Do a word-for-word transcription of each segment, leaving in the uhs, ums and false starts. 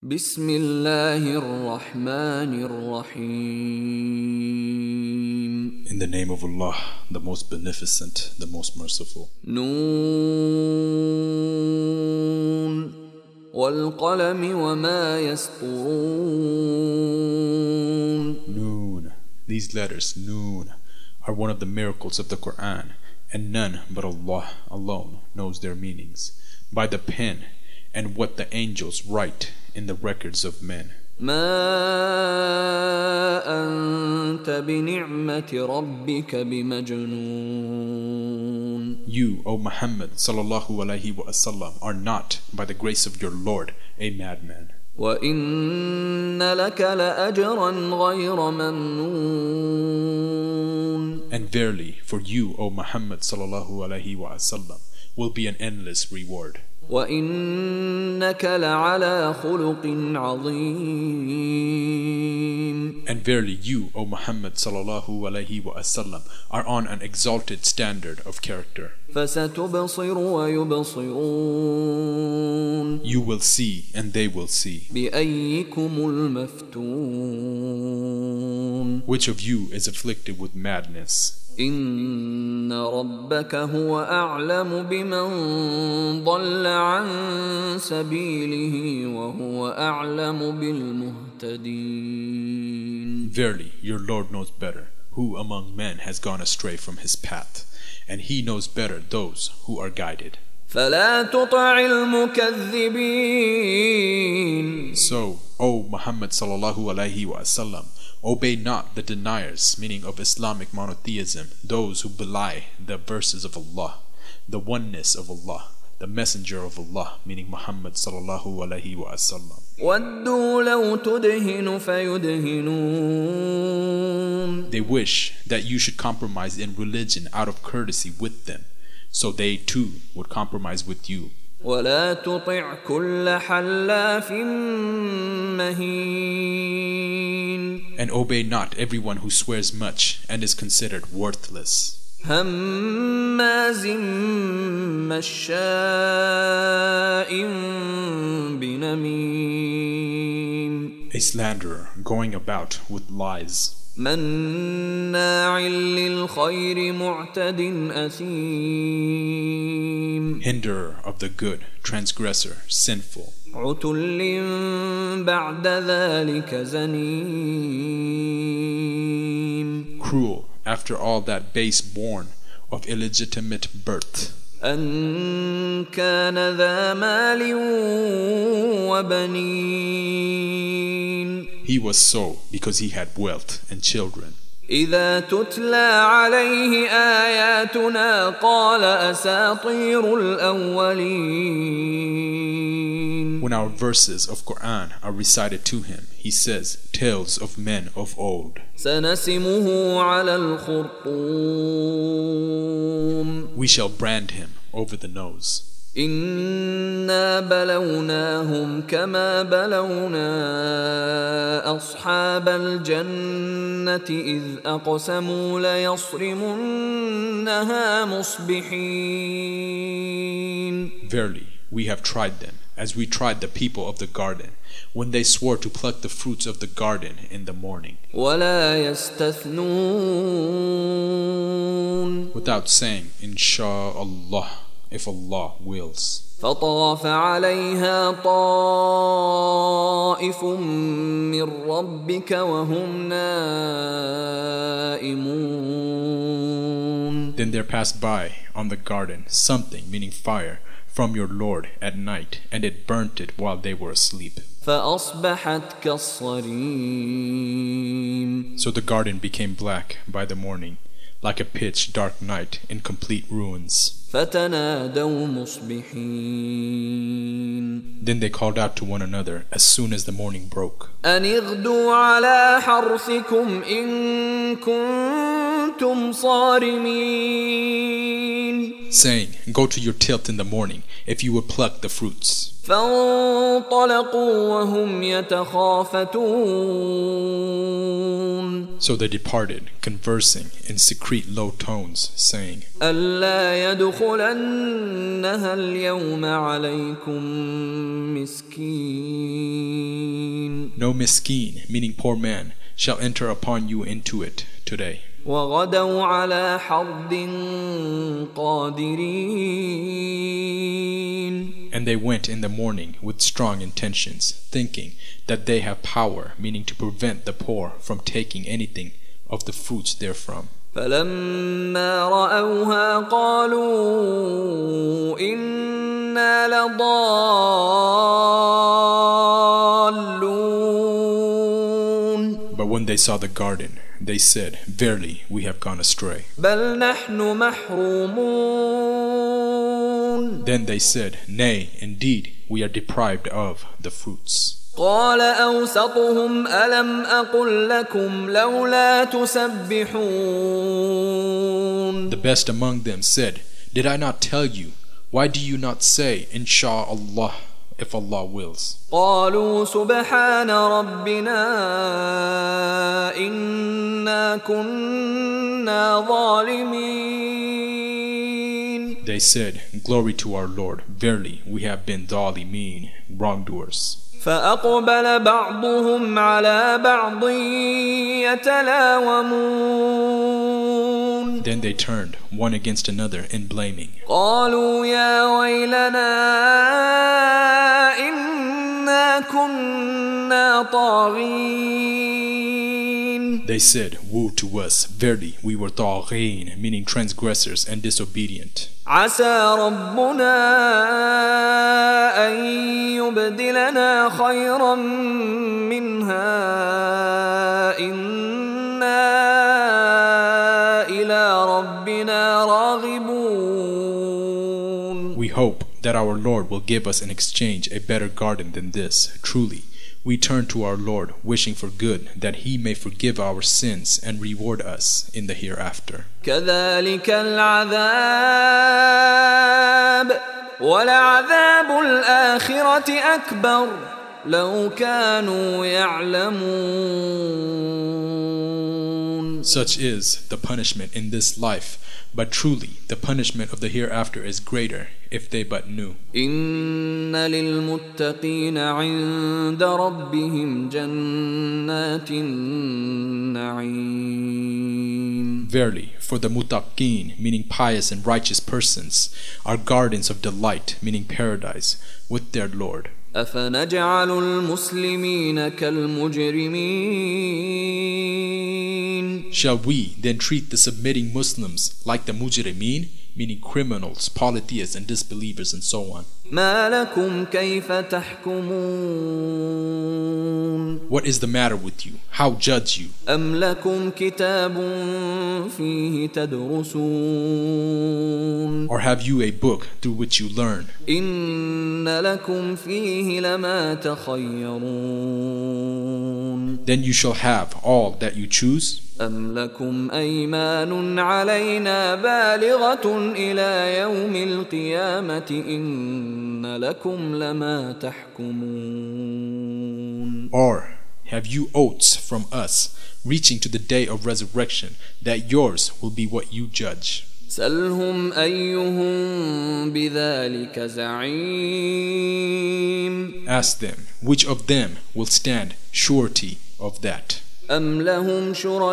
بسم الله الرحمن الرحيم. In the name of Allah, the most beneficent, the most merciful. نون والقلم وما يسطرون. Noon. These letters, Noon, are one of the miracles of the Quran, and none but Allah alone knows their meanings. By the pen and what the angels write in the records of men. ما أنت بنعمة ربك بمجنون. You, O Muhammad sallallahu alaihi wasallam, are not, by the grace of your Lord, a madman. وإن لك لأجرا غير ممنون. And verily, for you, O Muhammad sallallahu alaihi wasallam, will be an endless reward. وَإِنَّكَ لَعَلَى خُلُقٍ عَظِيمٍ. And verily you, O Muhammad sallallahu alaihi wasallam, are on an exalted standard of character. فَسَتُبْصِرُ وَيُبْصِرُونَ. You will see and they will see. بِأَيِّكُمُ الْمَفْتُونَ. Which of you is afflicted with madness? إن ربك هو أعلم بمن ضل عن سبيله وهو أعلم بالمهتدين. Verily, your Lord knows better who among men has gone astray from his path, and he knows better those who are guided. فلا تطع المكذبين. So, O Muhammad sallallahu alaihi wasallam, obey not the deniers, meaning of Islamic monotheism, those who belie the verses of Allah, the oneness of Allah, the messenger of Allah, meaning Muhammad sallallahu alaihi wasallam. وَدُّوا لَوْ تُدْهِنُ فَيُدْهِنُونَ. They wish that you should compromise in religion out of courtesy with them, so they too would compromise with you. ولا تطع كل حلاف مهين. And obey not everyone who swears much and is considered worthless. هماز مشاء بنميم. A slanderer going about with lies. مناع للخير معتد أثيم. Hinderer of the good, transgressor, sinful. عتل بعد ذلك زنيم. Cruel, after all that base born of illegitimate birth. أن كان ذا مال وبنين. He was so because he had wealth and children. إذا تتلى عليه آياتنا قال أساطير الأولين. When our verses of Quran are recited to him, he says, tales of men of old. سنسمه على الخرطوم. We shall brand him over the nose. إنا بلوناهم كما بلونا أصحاب الجنة إذ أقسموا ليصرمنها مصبحين. Verily, we have tried them, as we tried the people of the garden, when they swore to pluck the fruits of the garden in the morning. ولا يستثنون. Without saying, Insha'Allah, if Allah wills. فطاف عليها طائف من ربك وهم نائمون. Then there passed by on the garden something, meaning fire, from your Lord at night, and it burnt it while they were asleep. فأصبحت كالصريم. So the garden became black by the morning, like a pitch dark night in complete ruins. فتنادوا مصبحين. Then they called out to one another as soon as the morning broke. أن اغدوا على حرثكم إن كنتم صارمين. Saying, go to your tilt in the morning if you would pluck the fruits. فانطلقوا وهم يتخافتون. So they departed, conversing in secret low tones, saying, ألا يدخلنها اليوم عليكم مسكين. No miskin, meaning poor man, shall enter upon you into it today. وغدوا على حرد قادرين. And they went in the morning with strong intentions, thinking that they have power, meaning to prevent the poor from taking anything of the fruits therefrom. فلما رأوها قالوا إنا لضالون. But when they saw the garden, they said, Verily, we have gone astray. بل نحن محرومون. Then they said, Nay, indeed, we are deprived of the fruits. قال أوسطهم ألم أقل لكم لولا تسبحون. The best among them said, Did I not tell you? Why do you not say, Insha'Allah, if Allah wills? قالوا سبحان ربنا إنا كنا ظالمين. They said, Glory to our Lord, verily we have been dhalimin, wrongdoers. فأقبل بعضهم على بعض يتلاومون. Then they turned one against another in blaming. قالوا يا ويلنا إنا كنا طاغين. They said, Woe to us, verily we were طاغين, meaning transgressors and disobedient. عسى ربنا أن يبدلنا خيرا منها إنا إلى ربنا راغبون. We hope that our Lord will give us in exchange a better garden than this. Truly, we turn to our Lord, wishing for good, that He may forgive our sins and reward us in the hereafter. كذلك العذاب ولعذاب الآخرة أكبر لو كانوا يعلمون. Such is the punishment in this life, but truly the punishment of the hereafter is greater if they but knew. إن للمتقين عند ربهم جنات النعيم. Verily, for the muttaqeen, meaning pious and righteous persons, are gardens of delight, meaning paradise, with their Lord. أفنجعل المسلمين كالمجرمين. Shall we then treat the submitting Muslims like the mujrimeen, meaning criminals, polytheists and disbelievers and so on? ما لكم كيف تحكمون. What is the matter with you? How judge you? أم لكم كتاب فيه تدرسون. Or have you a book through which you learn? إن لكم فيه لما تخيرون. Then you shall have all that you choose. أم لكم أيمان علينا بالغة إلى يوم القيامة إن لكم لما تحكمون. Or have you oaths from us reaching to the day of resurrection that yours will be what you judge? سلهم أيهم بذلك زعيم. Ask them, which of them will stand surety of that? أم لهم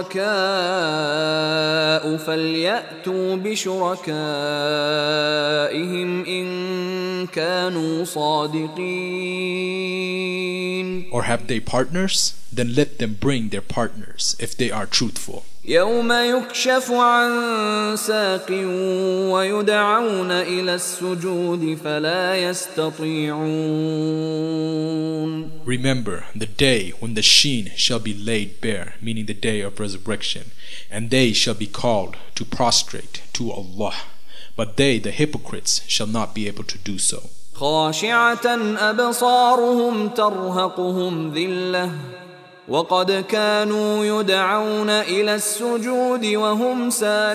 شركاء فليأتوا بشركائهم إن كانوا صادقين. Or have they partners? Then let them bring their partners if they are truthful. يوم يكشف عن ساق ويدعون إلى السجود فلا يستطيعون. Remember the day when the sheen shall be laid bare, meaning the day of resurrection, and they shall be called to prostrate to Allah, but they, the hypocrites, shall not be able to do so. خاشعة أبصارهم ترهقهم ذلة وقد كانوا يدعون إلى السجود وهم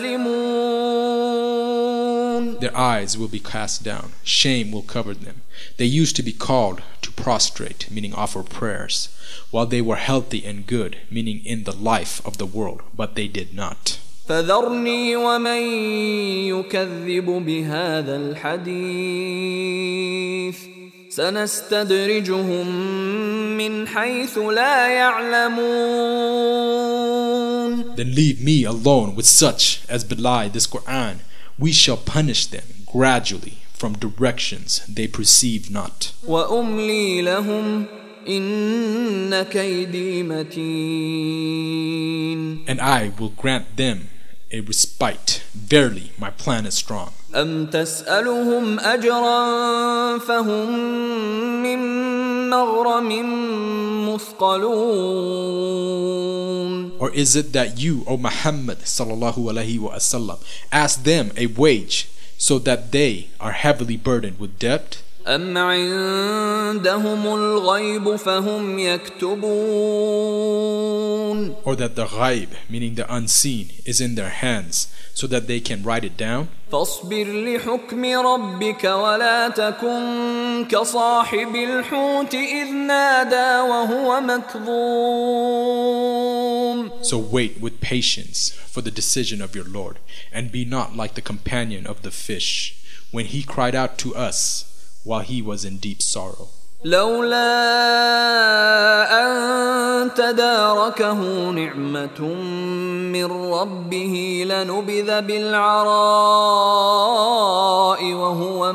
سالمون. Their eyes will be cast down, shame will cover them. They used to be called to prostrate, meaning offer prayers, while they were healthy and good, meaning in the life of the world, but they did not. فذرني ومن يكذب بهذا الحديث سنستدرجهم من حيث لا يعلمون. Then leave me alone with such as belie this Quran. We shall punish them gradually from directions they perceive not. وأملي لهم إن كيدي متين. And I will grant them a respite. Verily, my plan is strong. أم تسألهم أجرا فهم من مغرم مثقلون. Or is it that you, O Muhammad sallallahu alaihi wasallam, ask them a wage so that they are heavily burdened with debt? أم عندهم الغيب فهم يكتبون. Or that the ghaib, meaning the unseen, is in their hands so that they can write it down? فاصبر لحكم ربك ولا تكن كصاحب الحوت إذ نادى وهو مكظوم. So wait with patience for the decision of your Lord, and be not like the companion of the fish when he cried out to us while he was in deep sorrow. لولا أن تداركه نعمة من ربه لنبذ بالعراء وهو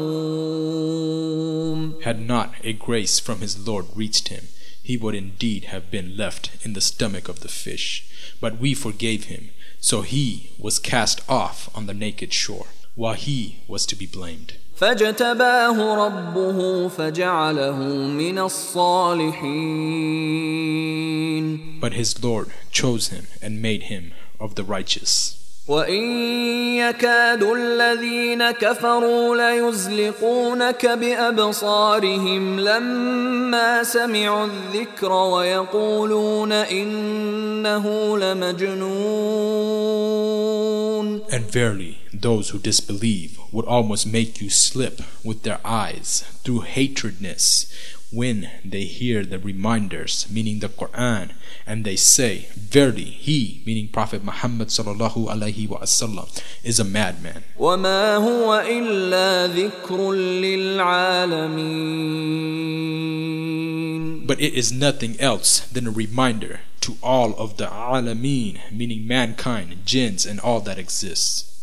مذموم. Had not a grace from his Lord reached him, he would indeed have been left in the stomach of the fish. But we forgave him, so he was cast off on the naked shore, while he was to be blamed. فاجتباه ربه فجعله من الصالحين. But his Lord chose him and made him of the righteous. وإن يكاد الذين كفروا ليزلقونك بأبصارهم لما سمعوا الذكر ويقولون إنه لمجنون. And verily, those who disbelieve would almost make you slip with their eyes through hatredness when they hear the reminders, meaning the Quran, and they say, verily, he, meaning Prophet Muhammad sallallahu alaihi wasallam, is a madman. وما هو إلا ذكر للعالمين. But it is nothing else than a reminder to all of the alameen, meaning mankind, jinns, and all that exists.